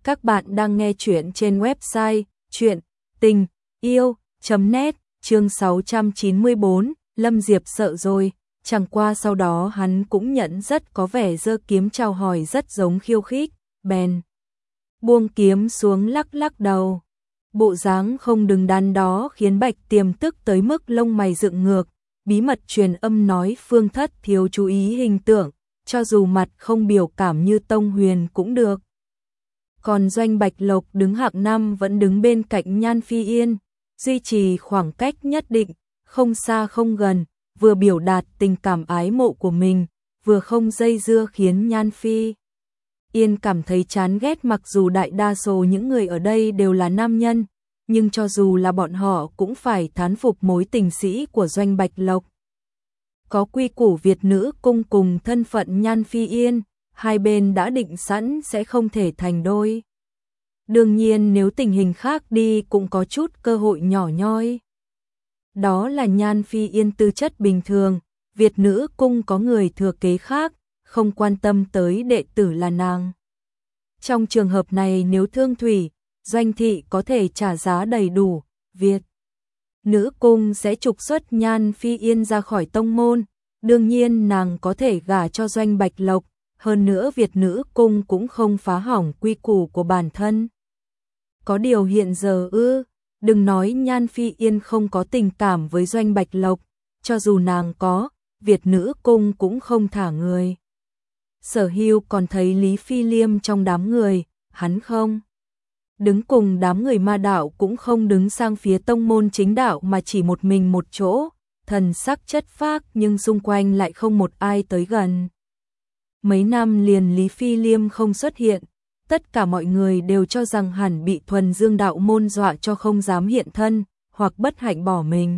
Các bạn đang nghe chuyện trên website chuyện tình yêu.net, chương 694, Lâm Diệp sợ rồi, chẳng qua sau đó hắn cũng nhận rất có vẻ giơ kiếm chào hỏi rất giống khiêu khích, bèn buông kiếm xuống lắc lắc đầu. Bộ dáng không đứng đắn đó khiến Bạch Tiềm tức tới mức lông mày dựng ngược, bí mật truyền âm nói Phương Thất thiếu chú ý hình tượng, cho dù mặt không biểu cảm như Tông Huyền cũng được. Còn Doanh Bạch Lộc đứng hạng 5 vẫn đứng bên cạnh Nhan Phi Yên, duy trì khoảng cách nhất định, không xa không gần, vừa biểu đạt tình cảm ái mộ của mình, vừa không dây dưa khiến Nhan Phi Yên cảm thấy chán ghét. Mặc dù đại đa số những người ở đây đều là nam nhân, nhưng cho dù là bọn họ cũng phải thán phục mối tình sĩ của Doanh Bạch Lộc. Có quy củ Việt nữ cung cùng thân phận Nhan Phi Yên, hai bên đã định sẵn sẽ không thể thành đôi. Đương nhiên nếu tình hình khác đi cũng có chút cơ hội nhỏ nhoi. Đó là Nhan Phi Yên tư chất bình thường, Việt nữ cung có người thừa kế khác, không quan tâm tới đệ tử là nàng. Trong trường hợp này nếu Thương Thủy, Doanh Thị có thể trả giá đầy đủ, Việt nữ cung sẽ trục xuất Nhan Phi Yên ra khỏi tông môn, đương nhiên nàng có thể gả cho Doanh Bạch Lộc, hơn nữa Việt nữ cung cũng không phá hỏng quy củ của bản thân. Có điều hiện giờ đừng nói Nhan Phi Yên không có tình cảm với Doanh Bạch Lộc, cho dù nàng có, Việt nữ cung cũng không thả người. Sở Hưu còn thấy Lý Phi Liêm trong đám người, hắn không đứng cùng đám người ma đạo cũng không đứng sang phía tông môn chính đạo mà chỉ một mình một chỗ, thần sắc chất phác nhưng xung quanh lại không một ai tới gần. Mấy năm liền Lý Phi Liêm không xuất hiện, tất cả mọi người đều cho rằng hẳn bị Thuần Dương đạo môn dọa cho không dám hiện thân, hoặc bất hạnh bỏ mình.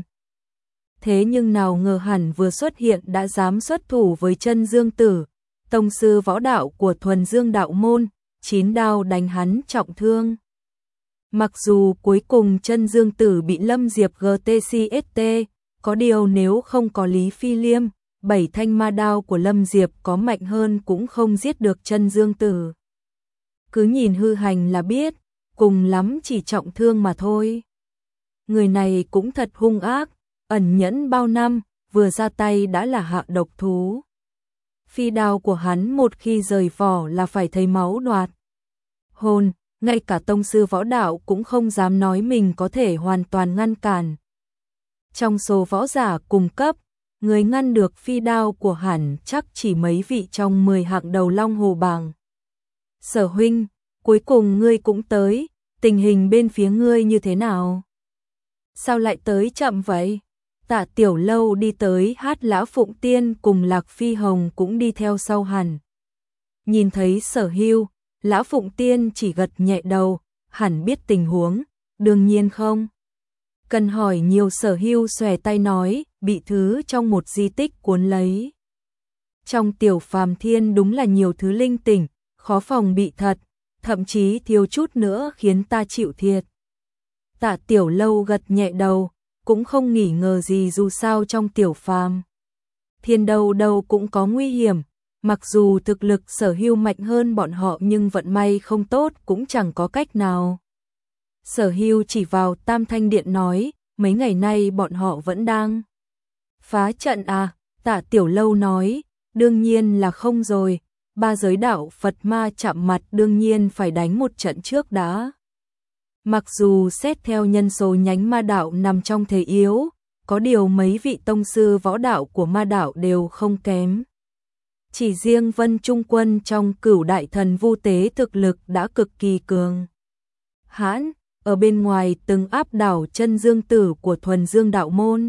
Thế nhưng nào ngờ hẳn vừa xuất hiện đã dám xuất thủ với Chân Dương Tử, tông sư võ đạo của Thuần Dương đạo môn, 9 đao đánh hắn trọng thương. Mặc dù cuối cùng Chân Dương Tử bị Lâm Diệp GTCST, có điều nếu không có Lý Phi Liêm, 7 thanh ma đao của Lâm Diệp có mạnh hơn cũng không giết được Chân Dương Tử. Cứ nhìn hư hành là biết, cùng lắm chỉ trọng thương mà thôi. Người này cũng thật hung ác, ẩn nhẫn bao năm, vừa ra tay đã là hạ độc thú. Phi đao của hắn một khi rời vỏ là phải thấy máu đoạt hồn, ngay cả tông sư võ đạo cũng không dám nói mình có thể hoàn toàn ngăn cản. Trong số võ giả cùng cấp, người ngăn được phi đao của hắn chắc chỉ mấy vị trong 10 hạng đầu Long Hồ bảng. Sở huynh, cuối cùng ngươi cũng tới, tình hình bên phía ngươi như thế nào? Sao lại tới chậm vậy? Tạ Tiểu Lâu đi tới hát Lã Phụng Tiên cùng Lạc Phi Hồng cũng đi theo sau hẳn. Nhìn thấy Sở Hưu, Lã Phụng Tiên chỉ gật nhẹ đầu, hẳn biết tình huống, đương nhiên không cần hỏi nhiều. Sở Hưu xòe tay nói, bị thứ trong một di tích cuốn lấy. Trong Tiểu Phàm Thiên đúng là nhiều thứ linh tỉnh, khó phòng bị thật, thậm chí thiếu chút nữa khiến ta chịu thiệt. Tạ Tiểu Lâu gật nhẹ đầu, cũng không nghi ngờ gì, dù sao trong Tiểu Phàm Thiên đâu đâu cũng có nguy hiểm, mặc dù thực lực Sở Hưu mạnh hơn bọn họ nhưng vận may không tốt cũng chẳng có cách nào. Sở Hưu chỉ vào Tam Thanh Điện nói, mấy ngày nay bọn họ vẫn đang phá trận à? Tạ Tiểu Lâu nói, đương nhiên là không rồi, ba giới đạo Phật ma chạm mặt đương nhiên phải đánh một trận trước đã. Mặc dù xét theo nhân số nhánh ma đạo nằm trong thế yếu, có điều mấy vị tông sư võ đạo của ma đạo đều không kém. Chỉ riêng Vân Trung Quân trong Cửu Đại Thần Vu Tế thực lực đã cực kỳ cường hãn, ở bên ngoài từng áp đảo Chân Dương Tử của Thuần Dương đạo môn.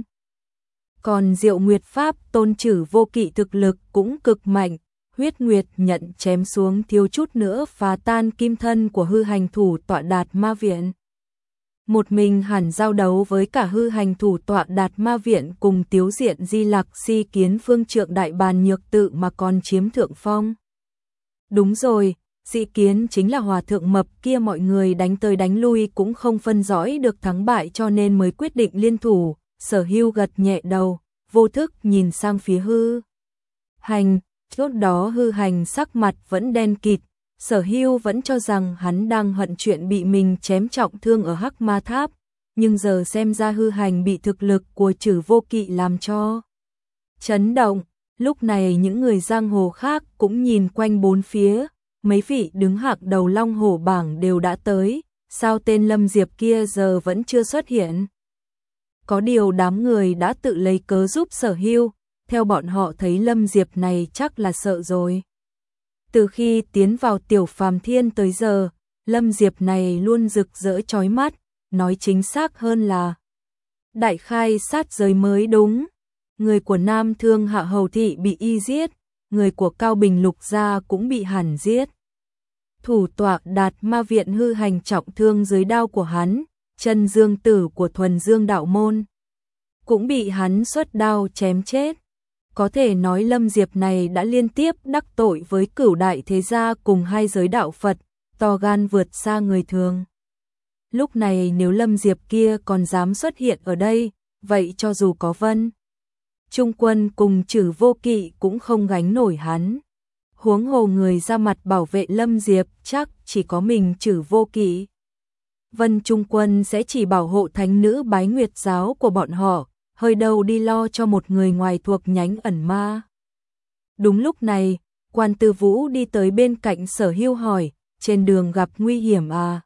Còn Diệu Nguyệt Pháp Tôn Trử Vô Kỵ thực lực cũng cực mạnh, Huyết Nguyệt nhận chém xuống thiếu chút nữa phá tan kim thân của hư hành thủ tọa Đạt Ma Viện. Một mình hẳn giao đấu với cả hư hành thủ tọa Đạt Ma Viện cùng Tiếu Diện Di Lạc Si Kiến Phương Trượng Đại Bàn Nhược Tự mà còn chiếm thượng phong. Đúng rồi, Dị Kiến chính là hòa thượng mập kia, mọi người đánh tới đánh lui cũng không phân rõ được thắng bại cho nên mới quyết định liên thủ. Sở Hưu gật nhẹ đầu, vô thức nhìn sang phía hư hành, lúc đó hư hành sắc mặt vẫn đen kịt, Sở Hưu vẫn cho rằng hắn đang hận chuyện bị mình chém trọng thương ở Hắc Ma Tháp, nhưng giờ xem ra Hư Hành bị thực lực của Trử Vô Kỵ làm cho chấn động. Lúc này những người giang hồ khác cũng nhìn quanh bốn phía, mấy vị đứng hạng đầu Long Hổ bảng đều đã tới, sao tên Lâm Diệp kia giờ vẫn chưa xuất hiện? Có điều đám người đã tự lấy cớ giúp Sở Hưu, theo bọn họ thấy Lâm Diệp này chắc là sợ rồi. Từ khi tiến vào Tiểu Phàm Thiên tới giờ, Lâm Diệp này luôn rực rỡ chói mắt, nói chính xác hơn là đại khai sát giới mới đúng. Người của Nam Thương Hạ Hầu Thị bị y giết, người của Cao Bình Lục gia cũng bị hẳn giết. Thủ tọa Đạt Ma Viện Hư Hành trọng thương dưới đao của hắn, Chân Dương Tử của Thuần Dương Đạo Môn cũng bị hắn xuất đao chém chết. Có thể nói Lâm Diệp này đã liên tiếp đắc tội với Cửu đại thế gia cùng hai giới đạo Phật, to gan vượt xa người thường. Lúc này nếu Lâm Diệp kia còn dám xuất hiện ở đây, vậy cho dù có Vân Trung Quân cùng Trử Vô Kỵ cũng không gánh nổi hắn. Huống hồ người ra mặt bảo vệ Lâm Diệp chắc chỉ có mình Trử Vô Kỵ. Vân Trung Quân sẽ chỉ bảo hộ thánh nữ Bái Nguyệt giáo của bọn họ, hơi đâu đi lo cho một người ngoài thuộc nhánh ẩn ma. Đúng lúc này, Quan Tư Vũ đi tới bên cạnh Sở Hưu hỏi, trên đường gặp nguy hiểm à?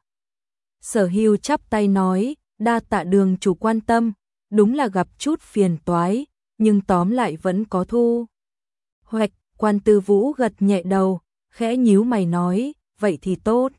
Sở Hưu chắp tay nói, đa tạ đường chủ quan tâm, đúng là gặp chút phiền toái, nhưng tóm lại vẫn có thu hoạch. Quan Tư Vũ gật nhẹ đầu, khẽ nhíu mày nói, vậy thì tốt.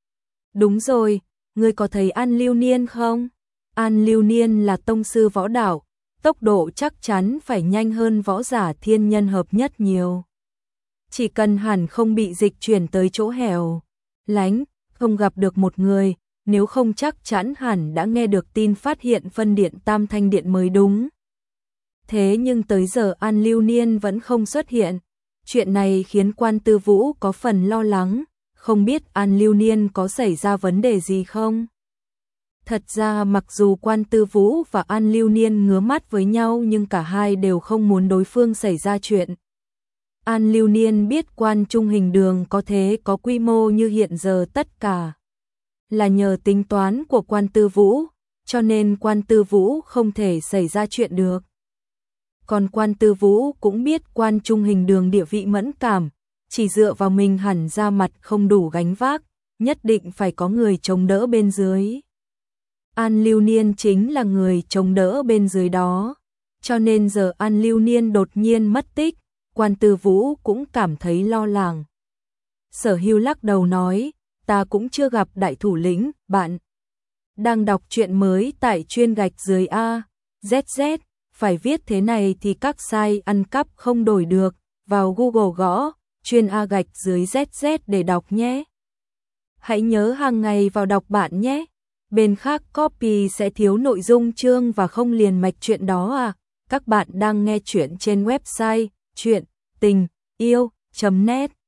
Đúng rồi, ngươi có thấy An Lưu Niên không? An Lưu Niên là tông sư võ đạo, tốc độ chắc chắn phải nhanh hơn võ giả thiên nhân hợp nhất nhiều. Chỉ cần hẳn không bị dịch chuyển tới chỗ hẻo lánh, không gặp được một người, nếu không chắc chắn hẳn đã nghe được tin phát hiện phân điện Tam Thanh Điện mới đúng. Thế nhưng tới giờ An Lưu Niên vẫn không xuất hiện. Chuyện này khiến Quan Tư Vũ có phần lo lắng, không biết An Lưu Niên có xảy ra vấn đề gì không? Thật ra mặc dù Quan Tư Vũ và An Lưu Niên ngứa mắt với nhau nhưng cả hai đều không muốn đối phương xảy ra chuyện. An Lưu Niên biết Quan Trung Hình Đường có thế có quy mô như hiện giờ tất cả là nhờ tính toán của Quan Tư Vũ, cho nên Quan Tư Vũ không thể xảy ra chuyện được. Còn Quan Tư Vũ cũng biết Quan Trung Hình Đường địa vị mẫn cảm, chỉ dựa vào mình hẳn ra mặt không đủ gánh vác, nhất định phải có người chống đỡ bên dưới. An Lưu Niên chính là người chống đỡ bên dưới đó, cho nên giờ An Lưu Niên đột nhiên mất tích, Quan Tư Vũ cũng cảm thấy lo lắng. Sở Hưu lắc đầu nói, ta cũng chưa gặp đại thủ lĩnh, bạn đang đọc truyện mới tại chuyên gạch dưới ZZ, phải viết thế này thì các site ăn cắp không đổi được, vào Google gõ chuyên gạch dưới ZZ để đọc nhé. Hãy nhớ hàng ngày vào đọc bạn nhé. Bên khác copy sẽ thiếu nội dung chương và không liền mạch chuyện đó à. Các bạn đang nghe chuyện trên website chuyện tình yêu.net